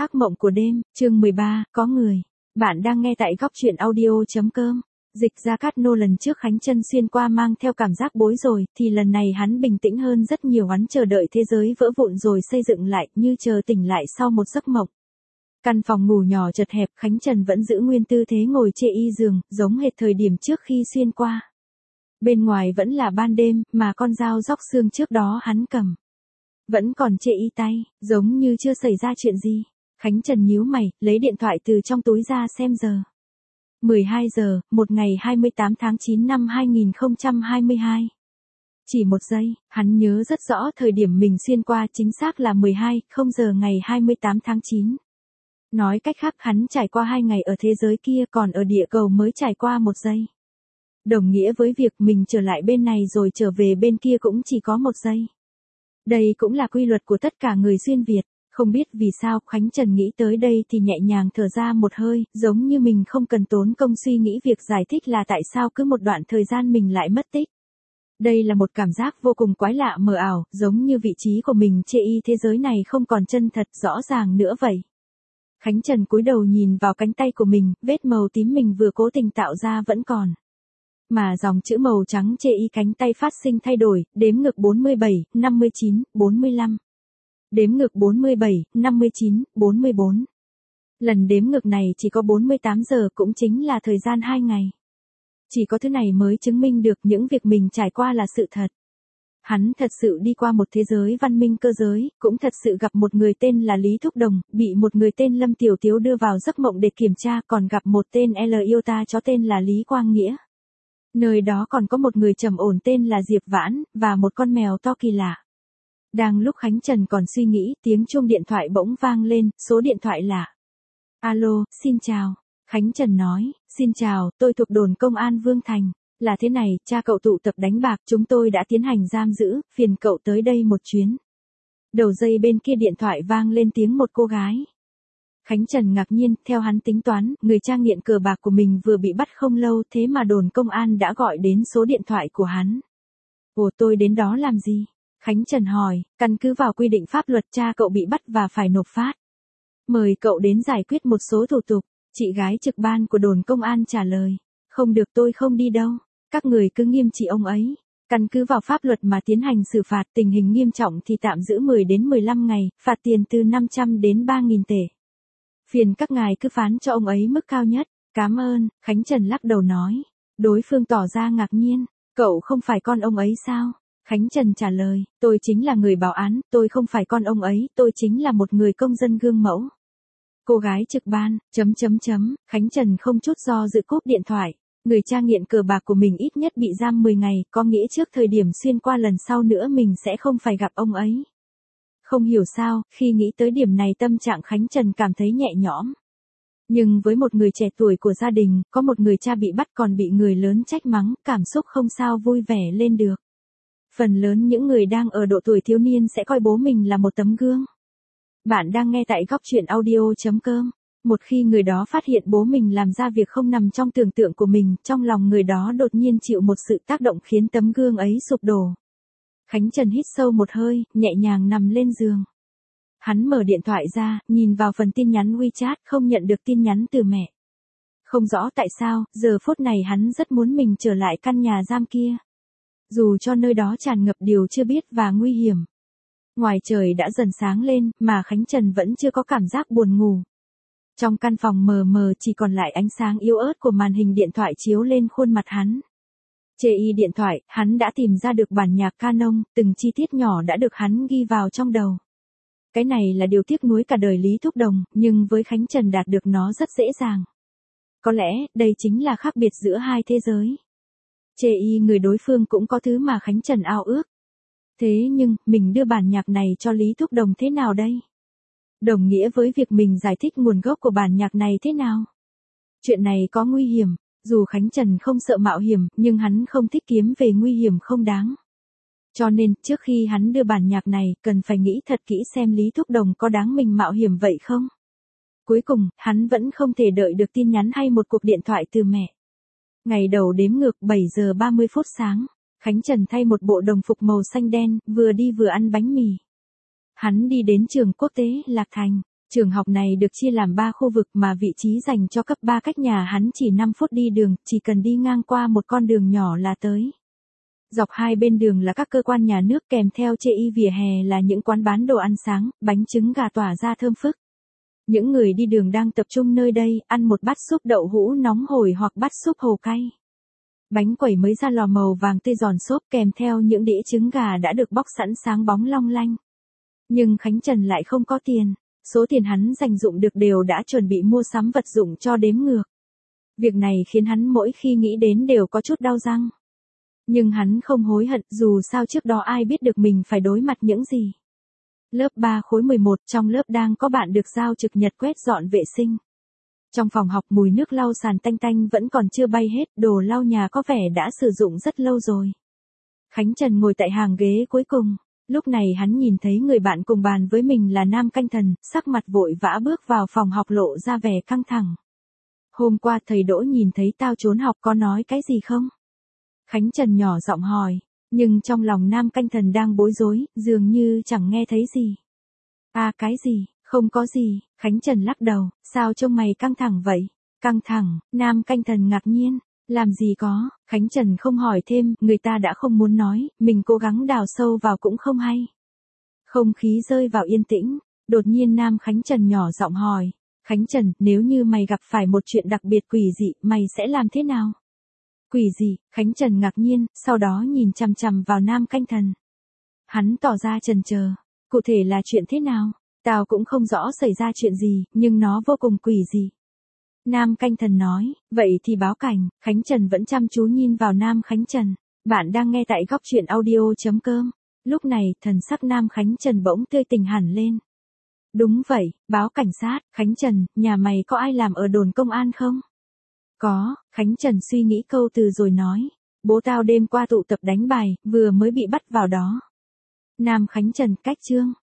Ác mộng của đêm, chương 13, có người. Bạn đang nghe tại góc truyện audio.com. Dịch ra cát nô lần trước Khánh Trân xuyên qua mang theo cảm giác bối rối, thì lần này hắn bình tĩnh hơn rất nhiều, hắn chờ đợi thế giới vỡ vụn rồi xây dựng lại, như chờ tỉnh lại sau một giấc mộng. Căn phòng ngủ nhỏ chật hẹp, Khánh Trân vẫn giữ nguyên tư thế ngồi chê y giường, giống hệt thời điểm trước khi xuyên qua. Bên ngoài vẫn là ban đêm, mà con dao róc xương trước đó hắn cầm vẫn còn chê y tay, giống như chưa xảy ra chuyện gì. Khánh Trân nhíu mày, lấy điện thoại từ trong túi ra xem giờ. 12 giờ, một ngày 28 tháng 9 năm 2022. Chỉ một giây, hắn nhớ rất rõ thời điểm mình xuyên qua, chính xác là 12:00 giờ ngày 28 tháng 9. Nói cách khác, hắn trải qua 2 ngày ở thế giới kia, còn ở địa cầu mới trải qua 1 giây. Đồng nghĩa với việc mình trở lại bên này rồi trở về bên kia cũng chỉ có 1 giây. Đây cũng là quy luật của tất cả người xuyên Việt. Không biết vì sao, Khánh Trân nghĩ tới đây thì nhẹ nhàng thở ra một hơi, giống như mình không cần tốn công suy nghĩ việc giải thích là tại sao cứ một đoạn thời gian mình lại mất tích. Đây là một cảm giác vô cùng quái lạ mờ ảo, giống như vị trí của mình chê y thế giới này không còn chân thật rõ ràng nữa vậy. Khánh Trân cúi đầu nhìn vào cánh tay của mình, vết màu tím mình vừa cố tình tạo ra vẫn còn. Mà dòng chữ màu trắng chê y cánh tay phát sinh thay đổi, đếm ngược 47, 59, 45. Đếm ngược 47, 59, 44. Lần đếm ngược này chỉ có 48 giờ, cũng chính là thời gian 2 ngày. Chỉ có thứ này mới chứng minh được những việc mình trải qua là sự thật. Hắn thật sự đi qua một thế giới văn minh cơ giới, cũng thật sự gặp một người tên là Lý Thúc Đồng, bị một người tên Lâm Tiểu Tiếu đưa vào giấc mộng để kiểm tra, còn gặp một tên L yêu ta chó tên là Lý Quang Nghĩa. Nơi đó còn có một người trầm ổn tên là Diệp Vãn, và một con mèo to kỳ lạ. Đang lúc Khánh Trân còn suy nghĩ, tiếng chuông điện thoại bỗng vang lên, số điện thoại là: Alo, xin chào. Khánh Trân nói: Xin chào, tôi thuộc đồn công an Vương Thành. Là thế này, cha cậu tụ tập đánh bạc, chúng tôi đã tiến hành giam giữ, phiền cậu tới đây một chuyến. Đầu dây bên kia điện thoại vang lên tiếng một cô gái. Khánh Trân ngạc nhiên, theo hắn tính toán, người cha nghiện cờ bạc của mình vừa bị bắt không lâu, thế mà đồn công an đã gọi đến số điện thoại của hắn. Ồ, tôi đến đó làm gì? Khánh Trân hỏi, căn cứ vào quy định pháp luật cha cậu bị bắt và phải nộp phát. Mời cậu đến giải quyết một số thủ tục. Chị gái trực ban của đồn công an trả lời. Không được, tôi không đi đâu. Các người cứ nghiêm trị ông ấy. Căn cứ vào pháp luật mà tiến hành xử phạt, tình hình nghiêm trọng thì tạm giữ 10 đến 15 ngày, phạt tiền từ 500 đến 3.000 tệ. Phiền các ngài cứ phán cho ông ấy mức cao nhất. Cảm ơn, Khánh Trân lắc đầu nói. Đối phương tỏ ra ngạc nhiên. Cậu không phải con ông ấy sao? Khánh Trân trả lời, tôi chính là người báo án, tôi không phải con ông ấy, tôi chính là một người công dân gương mẫu. Cô gái trực ban, Khánh Trân không chút do dự cúp điện thoại. Người cha nghiện cờ bạc của mình ít nhất bị giam 10 ngày, có nghĩa trước thời điểm xuyên qua lần sau nữa mình sẽ không phải gặp ông ấy. Không hiểu sao, khi nghĩ tới điểm này tâm trạng Khánh Trân cảm thấy nhẹ nhõm. Nhưng với một người trẻ tuổi của gia đình, có một người cha bị bắt còn bị người lớn trách mắng, cảm xúc không sao vui vẻ lên được. Phần lớn những người đang ở độ tuổi thiếu niên sẽ coi bố mình là một tấm gương. Bạn đang nghe tại góc truyện audio.com. Một khi người đó phát hiện bố mình làm ra việc không nằm trong tưởng tượng của mình, trong lòng người đó đột nhiên chịu một sự tác động khiến tấm gương ấy sụp đổ. Khánh Trân hít sâu một hơi, nhẹ nhàng nằm lên giường. Hắn mở điện thoại ra, nhìn vào phần tin nhắn WeChat, không nhận được tin nhắn từ mẹ. Không rõ tại sao, giờ phút này hắn rất muốn mình trở lại căn nhà giam kia. Dù cho nơi đó tràn ngập điều chưa biết và nguy hiểm. Ngoài trời đã dần sáng lên, mà Khánh Trân vẫn chưa có cảm giác buồn ngủ. Trong căn phòng mờ mờ chỉ còn lại ánh sáng yếu ớt của màn hình điện thoại chiếu lên khuôn mặt hắn. Chê y điện thoại, hắn đã tìm ra được bản nhạc Canon, từng chi tiết nhỏ đã được hắn ghi vào trong đầu. Cái này là điều tiếc nuối cả đời Lý Thúc Đồng, nhưng với Khánh Trân đạt được nó rất dễ dàng. Có lẽ, đây chính là khác biệt giữa hai thế giới. Chê y người đối phương cũng có thứ mà Khánh Trân ao ước. Thế nhưng, mình đưa bản nhạc này cho Lý Thúc Đồng thế nào đây? Đồng nghĩa với việc mình giải thích nguồn gốc của bản nhạc này thế nào? Chuyện này có nguy hiểm, dù Khánh Trân không sợ mạo hiểm, nhưng hắn không thích kiếm về nguy hiểm không đáng. Cho nên, trước khi hắn đưa bản nhạc này, cần phải nghĩ thật kỹ xem Lý Thúc Đồng có đáng mình mạo hiểm vậy không? Cuối cùng, hắn vẫn không thể đợi được tin nhắn hay một cuộc điện thoại từ mẹ. Ngày đầu đếm ngược 7 giờ 30 phút sáng. Khánh Trân thay một bộ đồng phục màu xanh đen, vừa đi vừa ăn bánh mì. Hắn đi đến trường quốc tế Lạc Thành. Trường học này được chia làm 3 khu vực mà vị trí dành cho cấp 3 cách nhà hắn chỉ 5 phút đi đường, chỉ cần đi ngang qua một con đường nhỏ là tới. Dọc hai bên đường là các cơ quan nhà nước, kèm theo chê y vỉa hè là những quán bán đồ ăn sáng, bánh trứng gà tỏa ra thơm phức. Những người đi đường đang tập trung nơi đây, ăn một bát súp đậu hũ nóng hổi hoặc bát súp hồ cay. Bánh quẩy mới ra lò màu vàng tươi giòn xốp, kèm theo những đĩa trứng gà đã được bóc sẵn sáng bóng long lanh. Nhưng Khánh Trần lại không có tiền. Số tiền hắn dành dụm được đều đã chuẩn bị mua sắm vật dụng cho đếm ngược. Việc này khiến hắn mỗi khi nghĩ đến đều có chút đau răng. Nhưng hắn không hối hận, dù sao trước đó ai biết được mình phải đối mặt những gì. Lớp 3 khối 11, trong lớp đang có bạn được giao trực nhật quét dọn vệ sinh. Trong phòng học mùi nước lau sàn tanh tanh vẫn còn chưa bay hết, đồ lau nhà có vẻ đã sử dụng rất lâu rồi. Khánh Trần ngồi tại hàng ghế cuối cùng. Lúc này hắn nhìn thấy người bạn cùng bàn với mình là Nam Canh Thần, sắc mặt vội vã bước vào phòng học lộ ra vẻ căng thẳng. Hôm qua thầy Đỗ nhìn thấy tao trốn học có nói cái gì không? Khánh Trần nhỏ giọng hỏi, nhưng trong lòng Nam Canh Thần đang bối rối, dường như chẳng nghe thấy gì. À cái gì, không có gì, Khánh Trần lắc đầu, sao trông mày căng thẳng vậy? Căng thẳng, Nam Canh Thần ngạc nhiên. Làm gì có, Khánh Trần không hỏi thêm, người ta đã không muốn nói, mình cố gắng đào sâu vào cũng không hay. Không khí rơi vào yên tĩnh, đột nhiên Nam Khánh Trần nhỏ giọng hỏi, Khánh Trần, nếu như mày gặp phải một chuyện đặc biệt quỷ dị, mày sẽ làm thế nào? Quỷ gì? Khánh Trần ngạc nhiên, sau đó nhìn chằm chằm vào Nam Canh Thần. Hắn tỏ ra chần chờ, cụ thể là chuyện thế nào? Tao cũng không rõ xảy ra chuyện gì, nhưng nó vô cùng quỷ dị. Nam Canh Thần nói, vậy thì báo cảnh. Khánh Trần vẫn chăm chú nhìn vào Nam Khánh Trần. Bạn đang nghe tại góc truyện audio.com. Lúc này, thần sắc Nam Khánh Trần bỗng tươi tỉnh hẳn lên. Đúng vậy, báo cảnh sát. Khánh Trần, nhà mày có ai làm ở đồn công an không? Có, Khánh Trần suy nghĩ câu từ rồi nói. Bố tao đêm qua tụ tập đánh bài, vừa mới bị bắt vào đó. Nam Khánh Trần, cách chương.